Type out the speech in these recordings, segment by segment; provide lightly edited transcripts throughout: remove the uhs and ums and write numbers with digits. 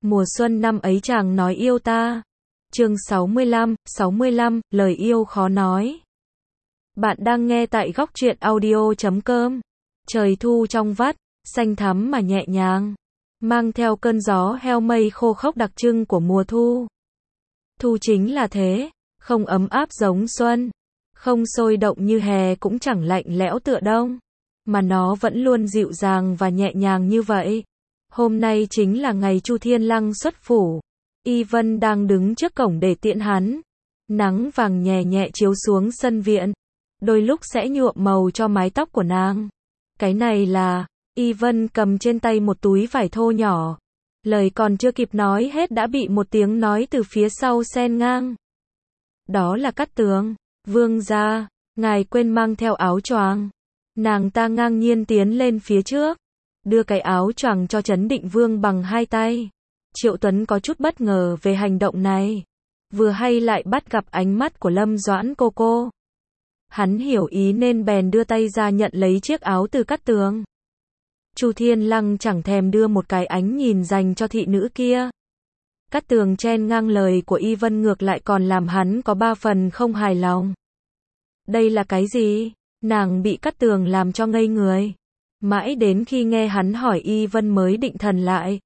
Mùa xuân năm ấy chàng nói yêu ta. Chương 65, lời yêu khó nói. Bạn đang nghe tại góc truyện audio.com. Trời thu trong vắt, xanh thắm mà nhẹ nhàng, mang theo cơn gió heo mây khô khốc đặc trưng của mùa thu. Thu chính là thế, không ấm áp giống xuân, không sôi động như hè cũng chẳng lạnh lẽo tựa đông, mà nó vẫn luôn dịu dàng và nhẹ nhàng như vậy. Hôm nay chính là ngày Chu Thiên Lăng xuất phủ. Y Vân đang đứng trước cổng để tiễn hắn. Nắng vàng nhẹ nhẹ chiếu xuống sân viện, đôi lúc sẽ nhuộm màu cho mái tóc của nàng. Cái này là, Y Vân cầm trên tay một túi vải thô nhỏ. Lời còn chưa kịp nói hết đã bị một tiếng nói từ phía sau xen ngang. Đó là Cát Tường. Vương gia, ngài quên mang theo áo choàng. Nàng ta ngang nhiên tiến lên phía trước, đưa cái áo choàng cho Trấn Định Vương bằng hai tay. Triệu Tuấn có chút bất ngờ về hành động này, vừa hay lại bắt gặp ánh mắt của Lâm Doãn cô. Hắn hiểu ý nên bèn đưa tay ra nhận lấy chiếc áo từ Cát Tường. Chu Thiên Lăng chẳng thèm đưa một cái ánh nhìn dành cho thị nữ kia. Cát Tường chen ngang lời của Y Vân ngược lại còn làm hắn có ba phần không hài lòng. Đây là cái gì? Nàng bị Cát Tường làm cho ngây người. Mãi đến khi nghe hắn hỏi Y Vân mới định thần lại.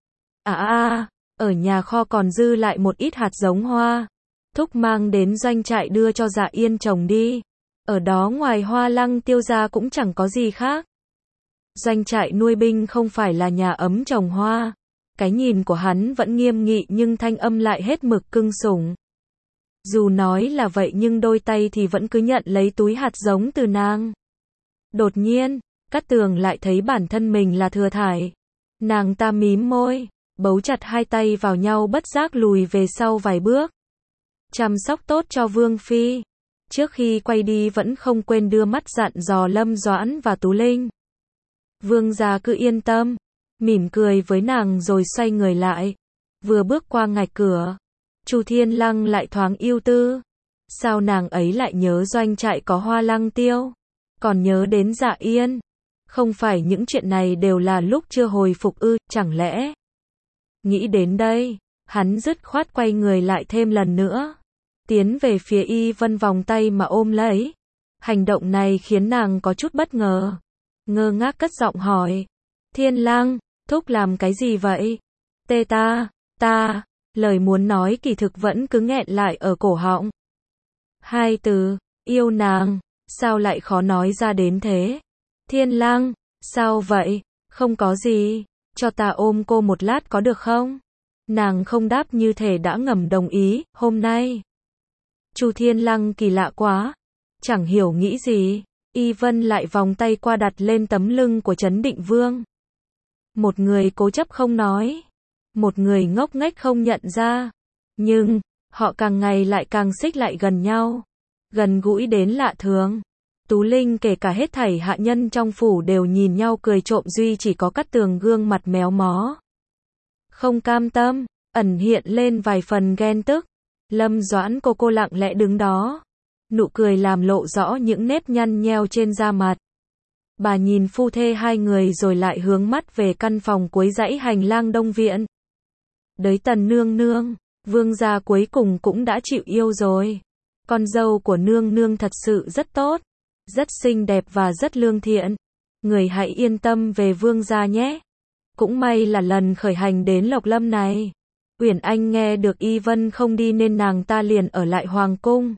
Ở nhà kho còn dư lại một ít hạt giống hoa. Thúc mang đến doanh trại đưa cho Dạ Yên trồng đi. Ở đó ngoài hoa lăng tiêu ra cũng chẳng có gì khác. Doanh trại nuôi binh không phải là nhà ấm trồng hoa. Cái nhìn của hắn vẫn nghiêm nghị nhưng thanh âm lại hết mực cưng sủng. Dù nói là vậy nhưng đôi tay thì vẫn cứ nhận lấy túi hạt giống từ nàng. Đột nhiên, Cát Tường lại thấy bản thân mình là thừa thải. Nàng ta mím môi, bấu chặt hai tay vào nhau bất giác lùi về sau vài bước. Chăm sóc tốt cho Vương Phi. Trước khi quay đi vẫn không quên đưa mắt dặn dò Lâm Doãn và Tú Linh. Vương gia cứ yên tâm. Mỉm cười với nàng rồi xoay người lại. Vừa bước qua ngạch cửa, Chu Thiên Lăng lại thoáng ưu tư. Sao nàng ấy lại nhớ doanh trại có hoa lăng tiêu? Còn nhớ đến Dạ Yên? Không phải những chuyện này đều là lúc chưa hồi phục ư, chẳng lẽ? Nghĩ đến đây, hắn dứt khoát quay người lại thêm lần nữa. Tiến về phía Y Vân vòng tay mà ôm lấy. Hành động này khiến nàng có chút bất ngờ. Ngơ ngác cất giọng hỏi. Thiên Lăng, thúc làm cái gì vậy? Ta, lời muốn nói kỳ thực vẫn cứ nghẹn lại ở cổ họng. Hai từ, yêu nàng, sao lại khó nói ra đến thế? Thiên Lăng, sao vậy? Không có gì, cho ta ôm cô một lát có được không? Nàng không đáp như thể đã ngầm đồng ý, hôm nay. Chu Thiên Lăng kỳ lạ quá, chẳng hiểu nghĩ gì. Y Vân lại vòng tay qua đặt lên tấm lưng của Trấn Định Vương. Một người cố chấp không nói, một người ngốc nghếch không nhận ra. Nhưng, họ càng ngày lại càng xích lại gần nhau, gần gũi đến lạ thường. Tú Linh kể cả hết thảy hạ nhân trong phủ đều nhìn nhau cười trộm, duy chỉ có Cát Tường gương mặt méo mó. Không cam tâm, ẩn hiện lên vài phần ghen tức. Lâm Doãn cô lặng lẽ đứng đó. Nụ cười làm lộ rõ những nếp nhăn nheo trên da mặt. Bà nhìn phu thê hai người rồi lại hướng mắt về căn phòng cuối dãy hành lang đông viện. Đới Tần nương nương, vương gia cuối cùng cũng đã chịu yêu rồi. Con dâu của nương nương thật sự rất tốt, rất xinh đẹp và rất lương thiện. Người hãy yên tâm về vương gia nhé. Cũng may là lần khởi hành đến Lộc Lâm này, Uyển Anh nghe được Y Vân không đi nên nàng ta liền ở lại hoàng cung.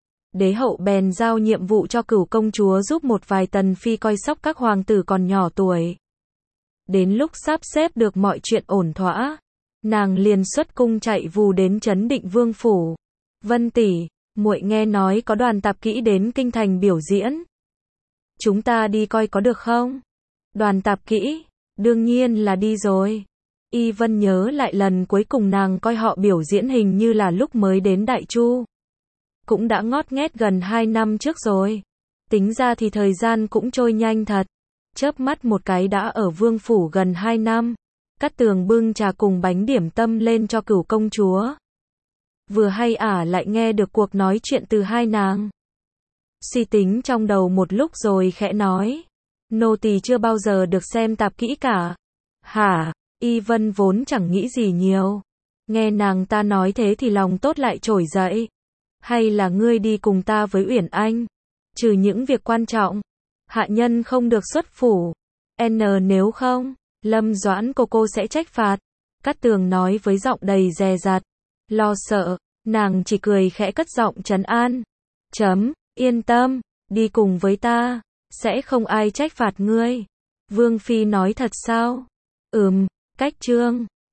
Đế hậu bèn giao nhiệm vụ cho Cửu công chúa giúp một vài tần phi coi sóc các hoàng tử còn nhỏ tuổi. Đến lúc sắp xếp được mọi chuyện ổn thỏa, nàng liền xuất cung chạy vù đến Trấn Định Vương phủ. Vân tỷ, muội nghe nói có đoàn tạp kỹ đến kinh thành biểu diễn. Chúng ta đi coi có được không? Đoàn tạp kỹ, đương nhiên là đi rồi. Y Vân nhớ lại lần cuối cùng nàng coi họ biểu diễn hình như là lúc mới đến Đại Chu. Cũng đã ngót nghét gần 2 năm trước rồi. Tính ra thì thời gian cũng trôi nhanh thật. Chớp mắt một cái đã ở vương phủ gần 2 năm. Cát Tường bưng trà cùng bánh điểm tâm lên cho Cửu công chúa. Vừa hay lại nghe được cuộc nói chuyện từ hai nàng. Suy tính trong đầu một lúc rồi khẽ nói. Nô tỳ chưa bao giờ được xem tạp kỹ cả. Hả? Y Vân vốn chẳng nghĩ gì nhiều. Nghe nàng ta nói thế thì lòng tốt lại trỗi dậy. Hay là ngươi đi cùng ta với Uyển Anh? Trừ những việc quan trọng, hạ nhân không được xuất phủ. Nếu không, Lâm Doãn cô sẽ trách phạt. Cát Tường nói với giọng đầy dè dặt. Lo sợ, nàng chỉ cười khẽ cất giọng trấn an. Yên tâm, đi cùng với ta, sẽ không ai trách phạt ngươi. Vương Phi nói thật sao? Cách Trương